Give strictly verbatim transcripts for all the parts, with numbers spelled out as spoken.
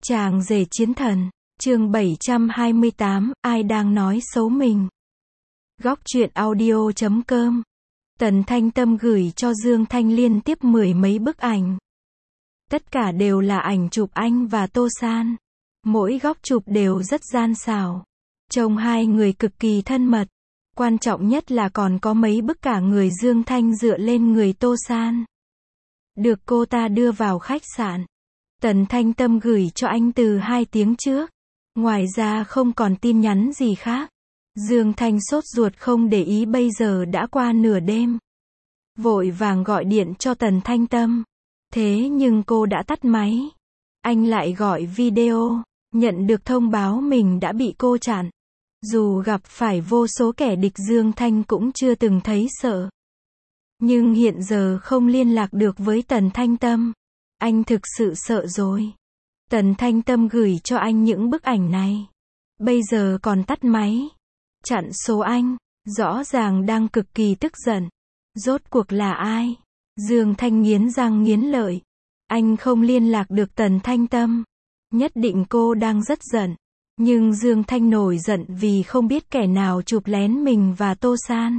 Chàng rể chiến thần, chương bảy trăm hai mươi tám, ai đang nói xấu mình. Góc truyện audio chấm com. Tần Thanh Tâm gửi cho Dương Thanh liên tiếp mười mấy bức ảnh. Tất cả đều là ảnh chụp anh và Tô San. Mỗi góc chụp đều rất gian xảo. Trông hai người cực kỳ thân mật. Quan trọng nhất là còn có mấy bức cả người Dương Thanh dựa lên người Tô San. Được cô ta đưa vào khách sạn. Tần Thanh Tâm gửi cho anh từ hai tiếng trước. Ngoài ra không còn tin nhắn gì khác. Dương Thanh sốt ruột không để ý bây giờ đã qua nửa đêm. Vội vàng gọi điện cho Tần Thanh Tâm. Thế nhưng cô đã tắt máy. Anh lại gọi video, nhận được thông báo mình đã bị cô chặn. Dù gặp phải vô số kẻ địch Dương Thanh cũng chưa từng thấy sợ. Nhưng hiện giờ không liên lạc được với Tần Thanh Tâm. Anh thực sự sợ rồi. Tần Thanh Tâm gửi cho anh những bức ảnh này. Bây giờ còn tắt máy. Chặn số anh. Rõ ràng đang cực kỳ tức giận. Rốt cuộc là ai? Dương Thanh nghiến răng nghiến lợi. Anh không liên lạc được Tần Thanh Tâm. Nhất định cô đang rất giận. Nhưng Dương Thanh nổi giận vì không biết kẻ nào chụp lén mình và Tô San.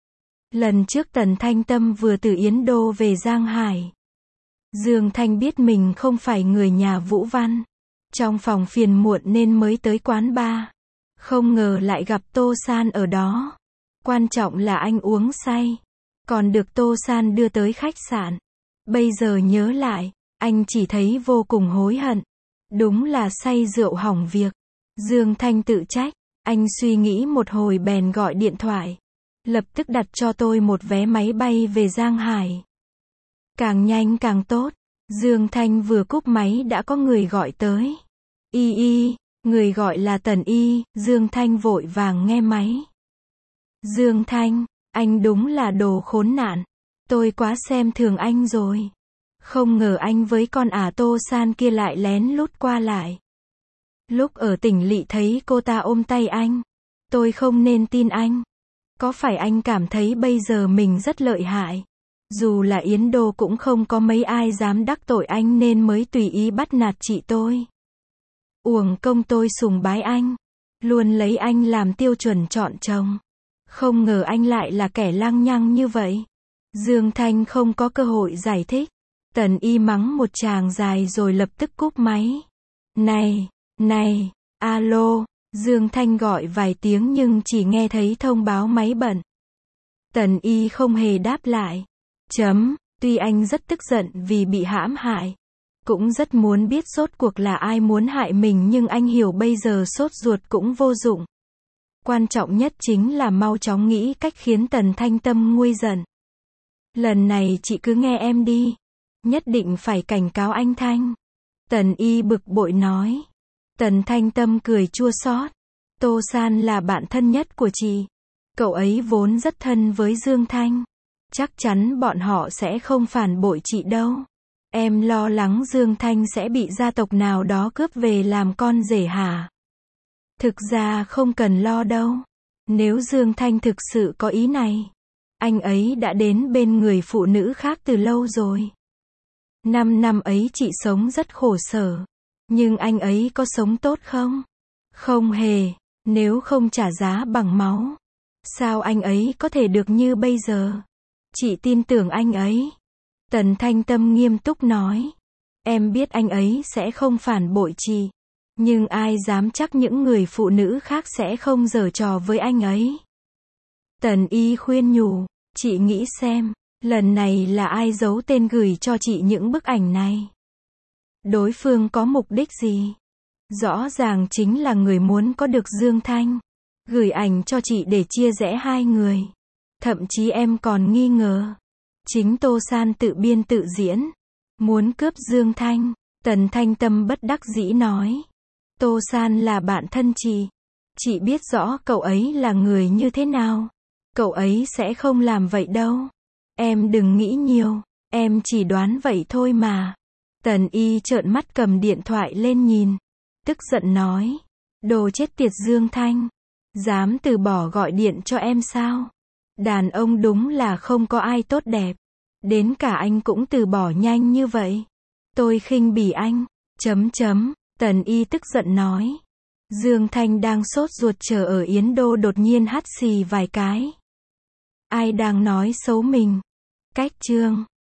Lần trước Tần Thanh Tâm vừa từ Yến Đô về Giang Hải. Dương Thanh biết mình không phải người nhà Vũ Văn. Trong phòng phiền muộn nên mới tới quán bar. Không ngờ lại gặp Tô San ở đó. Quan trọng là anh uống say. Còn được Tô San đưa tới khách sạn. Bây giờ nhớ lại, anh chỉ thấy vô cùng hối hận. Đúng là say rượu hỏng việc. Dương Thanh tự trách. Anh suy nghĩ một hồi bèn gọi điện thoại. Lập tức đặt cho tôi một vé máy bay về Giang Hải. Càng nhanh càng tốt. Dương Thanh vừa cúp máy đã có người gọi tới. Y y, người gọi là Tần Y. Dương Thanh vội vàng nghe máy. Dương Thanh, anh đúng là đồ khốn nạn. Tôi quá xem thường anh rồi. Không ngờ anh với con ả Tô San kia lại lén lút qua lại. Lúc ở tỉnh lỵ thấy cô ta ôm tay anh. Tôi không nên tin anh. Có phải anh cảm thấy bây giờ mình rất lợi hại? Dù là Yến Đô cũng không có mấy ai dám đắc tội anh nên mới tùy ý bắt nạt chị tôi. Uổng công tôi sùng bái anh. Luôn lấy anh làm tiêu chuẩn chọn chồng. Không ngờ anh lại là kẻ lăng nhăng như vậy. Dương Thanh không có cơ hội giải thích. Tần Y mắng một tràng dài rồi lập tức cúp máy. Này, này, alo. Dương Thanh gọi vài tiếng nhưng chỉ nghe thấy thông báo máy bận. Tần Y không hề đáp lại. Chấm, tuy anh rất tức giận vì bị hãm hại. Cũng rất muốn biết rốt cuộc là ai muốn hại mình nhưng anh hiểu bây giờ sốt ruột cũng vô dụng. Quan trọng nhất chính là mau chóng nghĩ cách khiến Tần Thanh Tâm nguôi giận. Lần này chị cứ nghe em đi. Nhất định phải cảnh cáo anh Thanh. Tần Y bực bội nói. Tần Thanh Tâm cười chua xót. Tô San là bạn thân nhất của chị. Cậu ấy vốn rất thân với Dương Thanh. Chắc chắn bọn họ sẽ không phản bội chị đâu. Em lo lắng Dương Thanh sẽ bị gia tộc nào đó cướp về làm con rể hả? Thực ra không cần lo đâu. Nếu Dương Thanh thực sự có ý này, anh ấy đã đến bên người phụ nữ khác từ lâu rồi. Năm năm ấy chị sống rất khổ sở. Nhưng anh ấy có sống tốt không? Không hề. Nếu không trả giá bằng máu, sao anh ấy có thể được như bây giờ? Chị tin tưởng anh ấy. Tần Thanh Tâm nghiêm túc nói. Em biết anh ấy sẽ không phản bội chị. Nhưng ai dám chắc những người phụ nữ khác sẽ không giở trò với anh ấy. Tần Y khuyên nhủ. Chị nghĩ xem, lần này là ai giấu tên gửi cho chị những bức ảnh này? Đối phương có mục đích gì? Rõ ràng chính là người muốn có được Dương Thanh. Gửi ảnh cho chị để chia rẽ hai người. Thậm chí em còn nghi ngờ. Chính Tô San tự biên tự diễn. Muốn cướp Dương Thanh. Tần Thanh Tâm bất đắc dĩ nói. Tô San là bạn thân chị. Chị biết rõ cậu ấy là người như thế nào. Cậu ấy sẽ không làm vậy đâu. Em đừng nghĩ nhiều. Em chỉ đoán vậy thôi mà. Tần Y trợn mắt cầm điện thoại lên nhìn. Tức giận nói. Đồ chết tiệt Dương Thanh. Dám từ bỏ gọi điện cho em sao? Đàn ông đúng là không có ai tốt đẹp. Đến cả anh cũng từ bỏ nhanh như vậy. Tôi khinh bỉ anh. Chấm chấm. Tần Y tức giận nói. Dương Thanh đang sốt ruột chờ ở Yến Đô đột nhiên hắt xì vài cái. Ai đang nói xấu mình? Cách chương